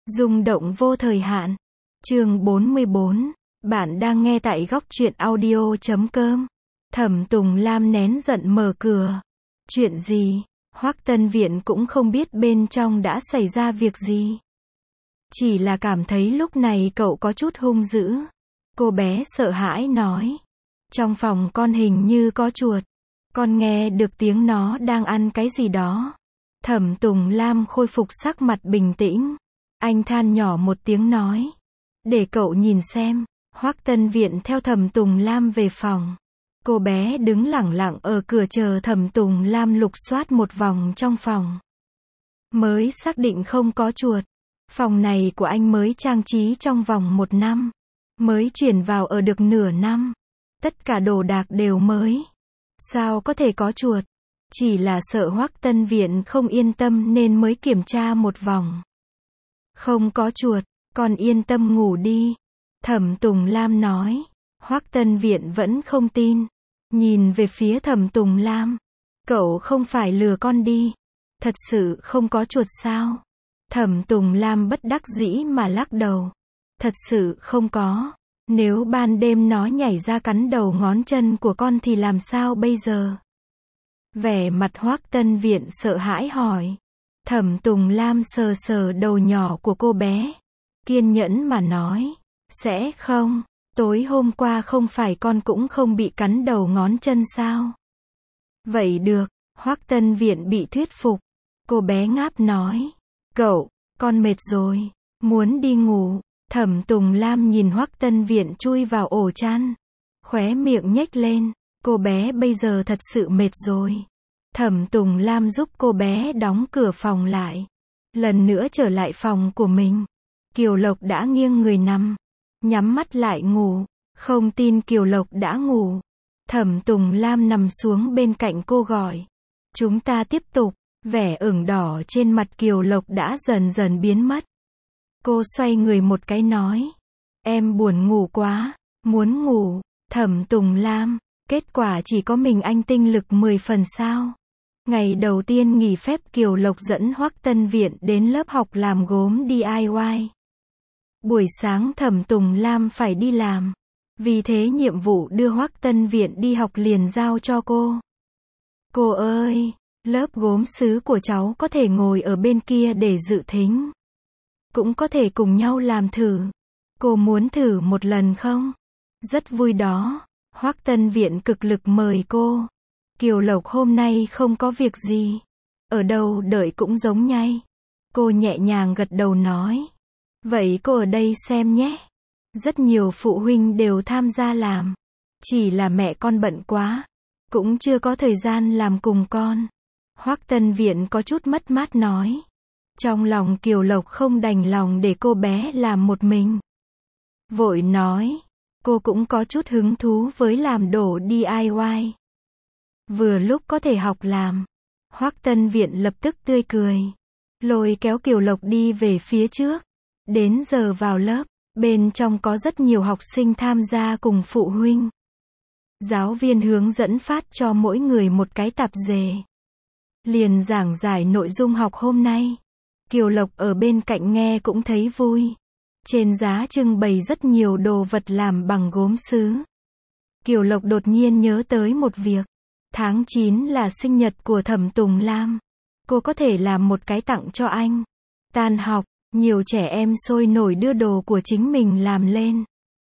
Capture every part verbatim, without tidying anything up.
Rung động vô thời hạn. Chương bốn mươi bốn. Bạn đang nghe tại góc truyện audio chấm com. Thẩm Tùng Lam nén giận mở cửa. Chuyện gì? Hoắc Tân Viện cũng không biết bên trong đã xảy ra việc gì. Chỉ là cảm thấy lúc này cậu có chút hung dữ. Cô bé sợ hãi nói. Trong phòng con hình như có chuột. Con nghe được tiếng nó đang ăn cái gì đó. Thẩm Tùng Lam khôi phục sắc mặt bình tĩnh. Anh than nhỏ một tiếng nói. Để cậu nhìn xem. Hoắc Tân Viện theo Thẩm Tùng Lam về phòng. Cô bé đứng lẳng lặng ở cửa chờ Thẩm Tùng Lam lục soát một vòng trong phòng. Mới xác định không có chuột. Phòng này của anh mới trang trí trong vòng một năm. Mới chuyển vào ở được nửa năm. Tất cả đồ đạc đều mới. Sao có thể có chuột? Chỉ là sợ Hoắc Tân Viện không yên tâm nên mới kiểm tra một vòng. Không có chuột, con yên tâm ngủ đi. Thẩm Tùng Lam nói. Hoắc Tân Viện vẫn không tin. Nhìn về phía Thẩm Tùng Lam. Cậu không phải lừa con đi. Thật sự không có chuột sao? Thẩm Tùng Lam bất đắc dĩ mà lắc đầu. Thật sự không có. Nếu ban đêm nó nhảy ra cắn đầu ngón chân của con thì làm sao bây giờ? Vẻ mặt Hoắc Tân Viện sợ hãi hỏi. Thẩm Tùng Lam sờ sờ đầu nhỏ của cô bé. Kiên nhẫn mà nói. Sẽ không. Tối hôm qua không phải con cũng không bị cắn đầu ngón chân sao? Vậy được. Hoắc Tân Viện bị thuyết phục. Cô bé ngáp nói. Cậu, con mệt rồi. Muốn đi ngủ. Thẩm Tùng Lam nhìn Hoắc Tân Viện chui vào ổ chăn. Khóe miệng nhếch lên. Cô bé bây giờ thật sự mệt rồi. Thẩm Tùng Lam giúp cô bé đóng cửa phòng lại. Lần nữa trở lại phòng của mình. Kiều Lộc đã nghiêng người nằm. Nhắm mắt lại ngủ. Không tin Kiều Lộc đã ngủ. Thẩm Tùng Lam nằm xuống bên cạnh cô gọi. Chúng ta tiếp tục. Vẻ ửng đỏ trên mặt Kiều Lộc đã dần dần biến mất. Cô xoay người một cái nói. Em buồn ngủ quá. Muốn ngủ. Thẩm Tùng Lam. Kết quả chỉ có mình anh tinh lực mười phần sao? Ngày đầu tiên nghỉ phép Kiều Lộc dẫn Hoắc Tân Viện đến lớp học làm gốm đê i goái. Buổi sáng Thẩm Tùng Lam phải đi làm. Vì thế nhiệm vụ đưa Hoắc Tân Viện đi học liền giao cho cô. Cô ơi, lớp gốm sứ của cháu có thể ngồi ở bên kia để dự thính. Cũng có thể cùng nhau làm thử. Cô muốn thử một lần không? Rất vui đó. Hoắc Tân Viện cực lực mời cô. Kiều Lộc hôm nay không có việc gì. Ở đâu đợi cũng giống nhây. Cô nhẹ nhàng gật đầu nói. Vậy cô ở đây xem nhé. Rất nhiều phụ huynh đều tham gia làm. Chỉ là mẹ con bận quá. Cũng chưa có thời gian làm cùng con. Hoắc Tân Viện có chút mất mát nói. Trong lòng Kiều Lộc không đành lòng để cô bé làm một mình. Vội nói. Cô cũng có chút hứng thú với làm đồ đê i goái. Vừa lúc có thể học làm. Hoắc Tân Viện lập tức tươi cười. Lôi kéo Kiều Lộc đi về phía trước. Đến giờ vào lớp. Bên trong có rất nhiều học sinh tham gia cùng phụ huynh. Giáo viên hướng dẫn phát cho mỗi người một cái tạp dề. Liền giảng giải nội dung học hôm nay. Kiều Lộc ở bên cạnh nghe cũng thấy vui. Trên giá trưng bày rất nhiều đồ vật làm bằng gốm sứ. Kiều Lộc đột nhiên nhớ tới một việc. Tháng chín là sinh nhật của Thẩm Tùng Lam. Cô có thể làm một cái tặng cho anh. Tan học, nhiều trẻ em sôi nổi đưa đồ của chính mình làm lên.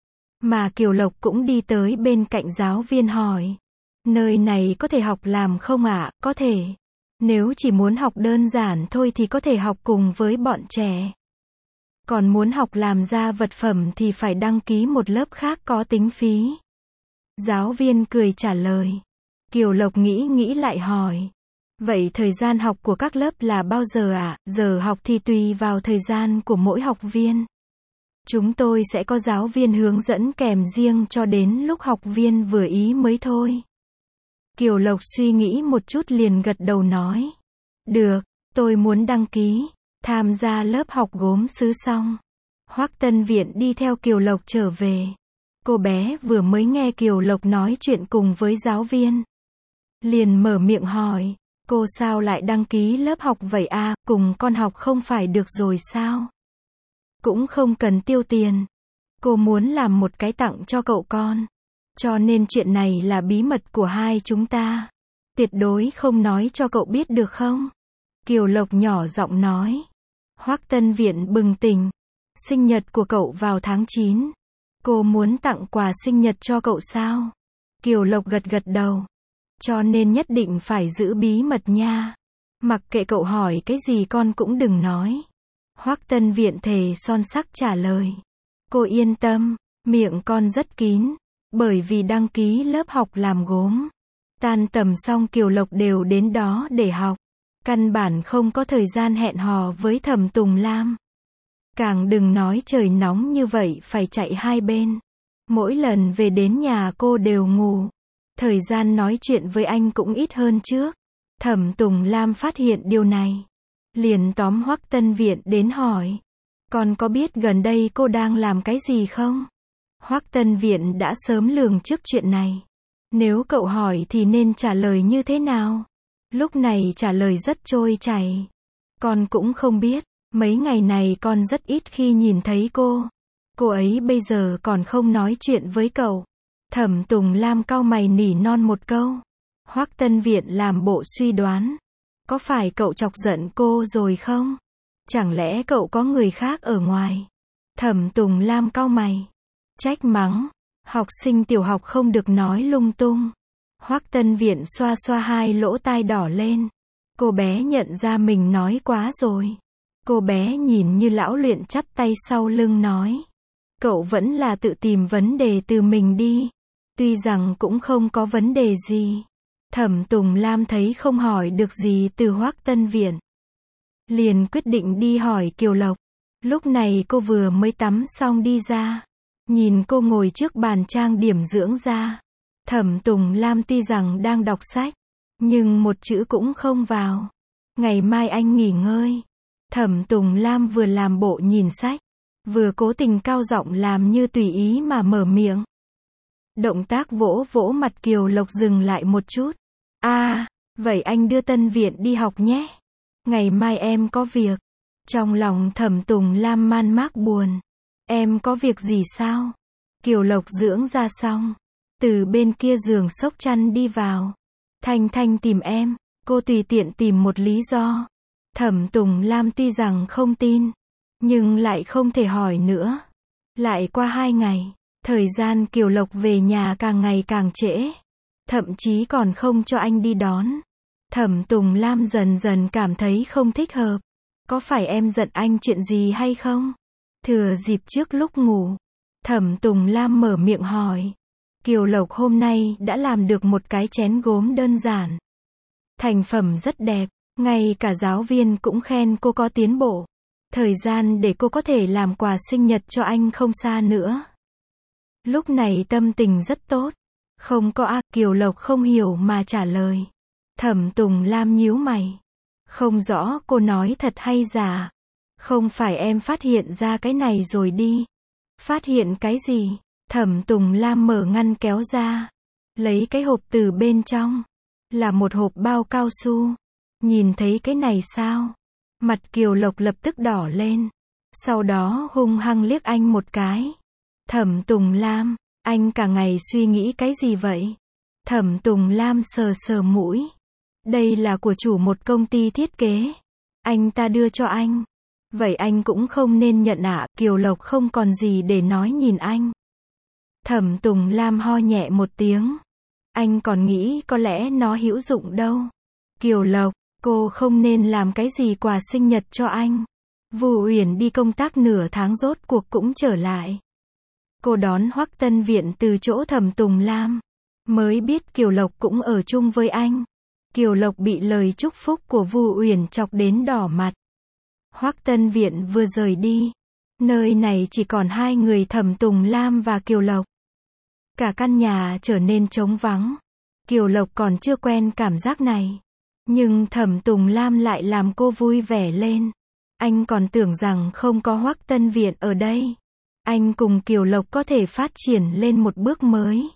Mà Kiều Lộc cũng đi tới bên cạnh giáo viên hỏi. Nơi này có thể học làm không ạ? Có thể. Nếu chỉ muốn học đơn giản thôi thì có thể học cùng với bọn trẻ. Còn muốn học làm ra vật phẩm thì phải đăng ký một lớp khác có tính phí. Giáo viên cười trả lời. Kiều Lộc nghĩ nghĩ lại hỏi. Vậy thời gian học của các lớp là bao giờ ạ? Giờ học thì tùy vào thời gian của mỗi học viên. Chúng tôi sẽ có giáo viên hướng dẫn kèm riêng cho đến lúc học viên vừa ý mới thôi. Kiều Lộc suy nghĩ một chút liền gật đầu nói. Được, tôi muốn đăng ký. Tham gia lớp học gốm sứ xong. Hoắc Tân Viện đi theo Kiều Lộc trở về. Cô bé vừa mới nghe Kiều Lộc nói chuyện cùng với giáo viên. Liền mở miệng hỏi. Cô sao lại đăng ký lớp học vậy à, cùng con học không phải được rồi sao? cũng không cần tiêu tiền. Cô muốn làm một cái tặng cho cậu con. Cho nên chuyện này là bí mật của hai chúng ta. Tuyệt đối không nói cho cậu biết được không? Kiều Lộc nhỏ giọng nói. Hoắc Tân Viện bừng tỉnh. Sinh nhật của cậu vào tháng chín. Cô muốn tặng quà sinh nhật cho cậu sao? Kiều Lộc gật gật đầu. Cho nên nhất định phải giữ bí mật nha. Mặc kệ cậu hỏi cái gì con cũng đừng nói. Hoắc Tân Viện thề son sắc trả lời. Cô yên tâm, miệng con rất kín. Bởi vì đăng ký lớp học làm gốm. Tan tầm xong Kiều Lộc đều đến đó để học. Căn bản không có thời gian hẹn hò với Thẩm Tùng Lam. Càng đừng nói trời nóng như vậy phải chạy hai bên. Mỗi lần về đến nhà cô đều ngủ. Thời gian nói chuyện với anh cũng ít hơn trước. Thẩm Tùng Lam phát hiện điều này. Liền tóm Hoắc Tân Viện đến hỏi. Con có biết gần đây cô đang làm cái gì không? Hoắc Tân Viện đã sớm lường trước chuyện này. Nếu cậu hỏi thì nên trả lời như thế nào? Lúc này trả lời rất trôi chảy. Con cũng không biết. Mấy ngày này con rất ít khi nhìn thấy cô. Cô ấy bây giờ còn không nói chuyện với cậu. Thẩm Tùng Lam cau mày nỉ non một câu. Hoắc Tân Viện làm bộ suy đoán. Có phải cậu chọc giận cô rồi không? Chẳng lẽ cậu có người khác ở ngoài? Thẩm Tùng Lam cau mày. Trách mắng. Học sinh tiểu học không được nói lung tung. Hoắc Tân Viện xoa xoa hai lỗ tai đỏ lên. Cô bé nhận ra mình nói quá rồi. Cô bé nhìn như lão luyện chắp tay sau lưng nói. Cậu vẫn là tự tìm vấn đề từ mình đi. Tuy rằng cũng không có vấn đề gì. Thẩm Tùng Lam thấy không hỏi được gì từ Hoắc Tân Viện. Liền quyết định đi hỏi Kiều Lộc. Lúc này cô vừa mới tắm xong đi ra. Nhìn cô ngồi trước bàn trang điểm dưỡng da. Thẩm Tùng Lam tuy rằng đang đọc sách. Nhưng một chữ cũng không vào. Ngày mai anh nghỉ ngơi. Thẩm Tùng Lam vừa làm bộ nhìn sách. Vừa cố tình cao giọng làm như tùy ý mà mở miệng. Động tác vỗ vỗ mặt Kiều Lộc dừng lại một chút. À, vậy anh đưa Tân Viện đi học nhé. Ngày mai em có việc. Trong lòng Thẩm Tùng Lam man mác buồn. Em có việc gì sao? Kiều Lộc dưỡng ra xong. Từ bên kia giường xốc chăn đi vào. Thanh Thanh tìm em. Cô tùy tiện tìm một lý do. Thẩm Tùng Lam tuy rằng không tin. Nhưng lại không thể hỏi nữa. Lại qua hai ngày. Thời gian Kiều Lộc về nhà càng ngày càng trễ. Thậm chí còn không cho anh đi đón. Thẩm Tùng Lam dần dần cảm thấy không thích hợp. Có phải em giận anh chuyện gì hay không? Thừa dịp trước lúc ngủ. Thẩm Tùng Lam mở miệng hỏi. Kiều Lộc hôm nay đã làm được một cái chén gốm đơn giản. Thành phẩm rất đẹp. Ngay cả giáo viên cũng khen cô có tiến bộ. Thời gian để cô có thể làm quà sinh nhật cho anh không xa nữa. Lúc này tâm tình rất tốt. Không có a, Kiều Lộc không hiểu mà trả lời. Thẩm Tùng Lam nhíu mày. Không rõ cô nói thật hay giả. Không phải em phát hiện ra cái này rồi đi. Phát hiện cái gì? Thẩm Tùng Lam mở ngăn kéo ra. Lấy cái hộp từ bên trong. Là một hộp bao cao su. Nhìn thấy cái này sao? Mặt Kiều Lộc lập tức đỏ lên. Sau đó hung hăng liếc anh một cái. Thẩm Tùng Lam, anh cả ngày suy nghĩ cái gì vậy? Thẩm Tùng Lam sờ sờ mũi. Đây là của chủ một công ty thiết kế. Anh ta đưa cho anh. Vậy anh cũng không nên nhận ạ. À. Kiều Lộc không còn gì để nói nhìn anh. Thẩm Tùng Lam ho nhẹ một tiếng. Anh còn nghĩ có lẽ nó hữu dụng đâu. Kiều Lộc, cô không nên làm cái gì quà sinh nhật cho anh. Vu Uyển đi công tác nửa tháng rốt cuộc cũng trở lại. Cô đón Hoắc Tân Viện từ chỗ Thẩm Tùng Lam. Mới biết Kiều Lộc cũng ở chung với anh. Kiều Lộc bị lời chúc phúc của Vu Uyển chọc đến đỏ mặt. Hoắc Tân Viện vừa rời đi. Nơi này chỉ còn hai người Thẩm Tùng Lam và Kiều Lộc. Cả căn nhà trở nên trống vắng. Kiều Lộc còn chưa quen cảm giác này. Nhưng Thẩm Tùng Lam lại làm cô vui vẻ lên. Anh còn tưởng rằng không có Hoắc Tân Viện ở đây. Anh cùng Kiều Lộc có thể phát triển lên một bước mới.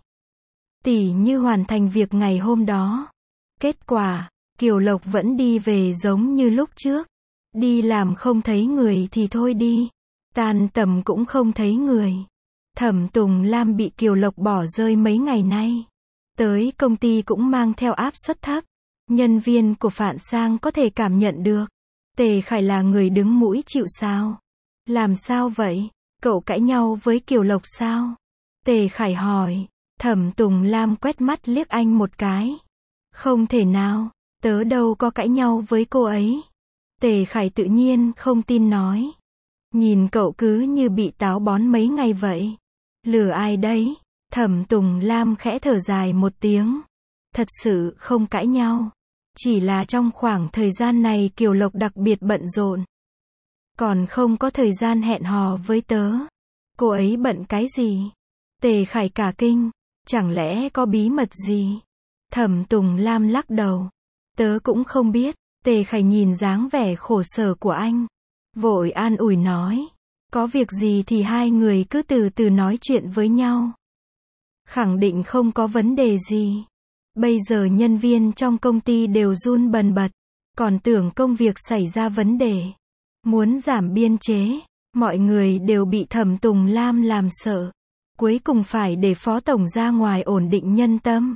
Tỉ như hoàn thành việc ngày hôm đó. Kết quả, Kiều Lộc vẫn đi về giống như lúc trước. Đi làm không thấy người thì thôi đi. Tan tầm cũng không thấy người. Thẩm Tùng Lam bị Kiều Lộc bỏ rơi mấy ngày nay. Tới công ty cũng mang theo áp suất thấp. Nhân viên của Phạn Sang có thể cảm nhận được. Tề Khải là người đứng mũi chịu sào. Làm sao vậy? Cậu cãi nhau với Kiều Lộc sao? Tề Khải hỏi. Thẩm Tùng Lam quét mắt liếc anh một cái. Không thể nào, tớ đâu có cãi nhau với cô ấy. Tề Khải tự nhiên không tin nói. Nhìn cậu cứ như bị táo bón mấy ngày vậy. Lừa ai đấy? Thẩm Tùng Lam khẽ thở dài một tiếng. Thật sự không cãi nhau. Chỉ là trong khoảng thời gian này Kiều Lộc đặc biệt bận rộn. Còn không có thời gian hẹn hò với tớ. Cô ấy bận cái gì? Tề Khải cả kinh. Chẳng lẽ có bí mật gì? Thẩm Tùng Lam lắc đầu. Tớ cũng không biết. Tề Khải nhìn dáng vẻ khổ sở của anh. Vội an ủi nói. Có việc gì thì hai người cứ từ từ nói chuyện với nhau. Khẳng định không có vấn đề gì. Bây giờ nhân viên trong công ty đều run bần bật. Còn tưởng công việc xảy ra vấn đề. Muốn giảm biên chế. Mọi người đều bị Thẩm Tùng Lam làm sợ. Cuối cùng phải để Phó Tổng ra ngoài ổn định nhân tâm.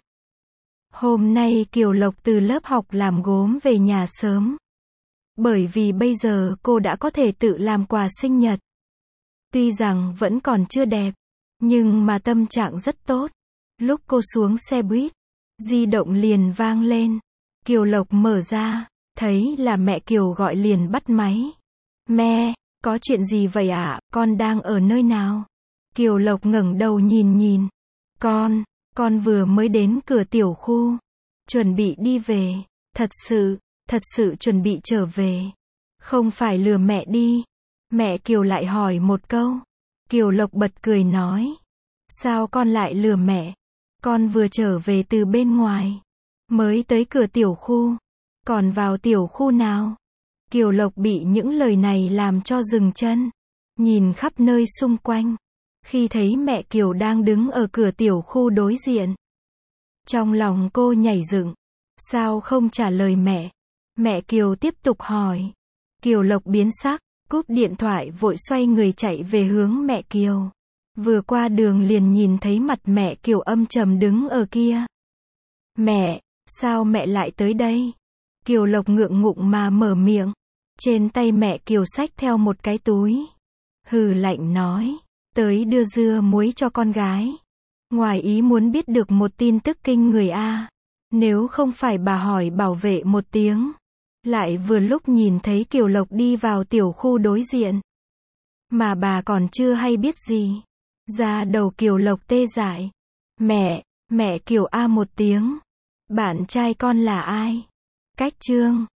Hôm nay Kiều Lộc từ lớp học làm gốm về nhà sớm. Bởi vì bây giờ cô đã có thể tự làm quà sinh nhật. Tuy rằng vẫn còn chưa đẹp, nhưng mà tâm trạng rất tốt. Lúc cô xuống xe buýt, di động liền vang lên. Kiều Lộc mở ra, thấy là mẹ Kiều gọi liền bắt máy. Mẹ, có chuyện gì vậy ạ, con đang ở nơi nào? Kiều Lộc ngẩng đầu nhìn nhìn. Con, con vừa mới đến cửa tiểu khu. Chuẩn bị đi về. Thật sự, thật sự chuẩn bị trở về. Không phải lừa mẹ đi. Mẹ Kiều lại hỏi một câu. Kiều Lộc bật cười nói. Sao con lại lừa mẹ? Con vừa trở về từ bên ngoài. Mới tới cửa tiểu khu. Còn vào tiểu khu nào? Kiều Lộc bị những lời này làm cho dừng chân. Nhìn khắp nơi xung quanh. Khi thấy mẹ Kiều đang đứng ở cửa tiểu khu đối diện. Trong lòng cô nhảy dựng. Sao không trả lời mẹ? Mẹ Kiều tiếp tục hỏi. Kiều Lộc biến sắc, cúp điện thoại vội xoay người chạy về hướng mẹ Kiều. Vừa qua đường liền nhìn thấy mặt mẹ Kiều âm trầm đứng ở kia. Mẹ, sao mẹ lại tới đây? Kiều Lộc ngượng ngụng mà mở miệng. Trên tay mẹ Kiều xách theo một cái túi. Hừ lạnh nói. Tới đưa dưa muối cho con gái. Ngoài ý muốn biết được một tin tức kinh người a. Nếu không phải bà hỏi bảo vệ một tiếng. Lại vừa lúc nhìn thấy Kiều Lộc đi vào tiểu khu đối diện. Mà bà còn chưa hay biết gì. Da đầu Kiều Lộc tê dại. Mẹ, mẹ Kiều a một tiếng. Bạn trai con là ai? Cách chương.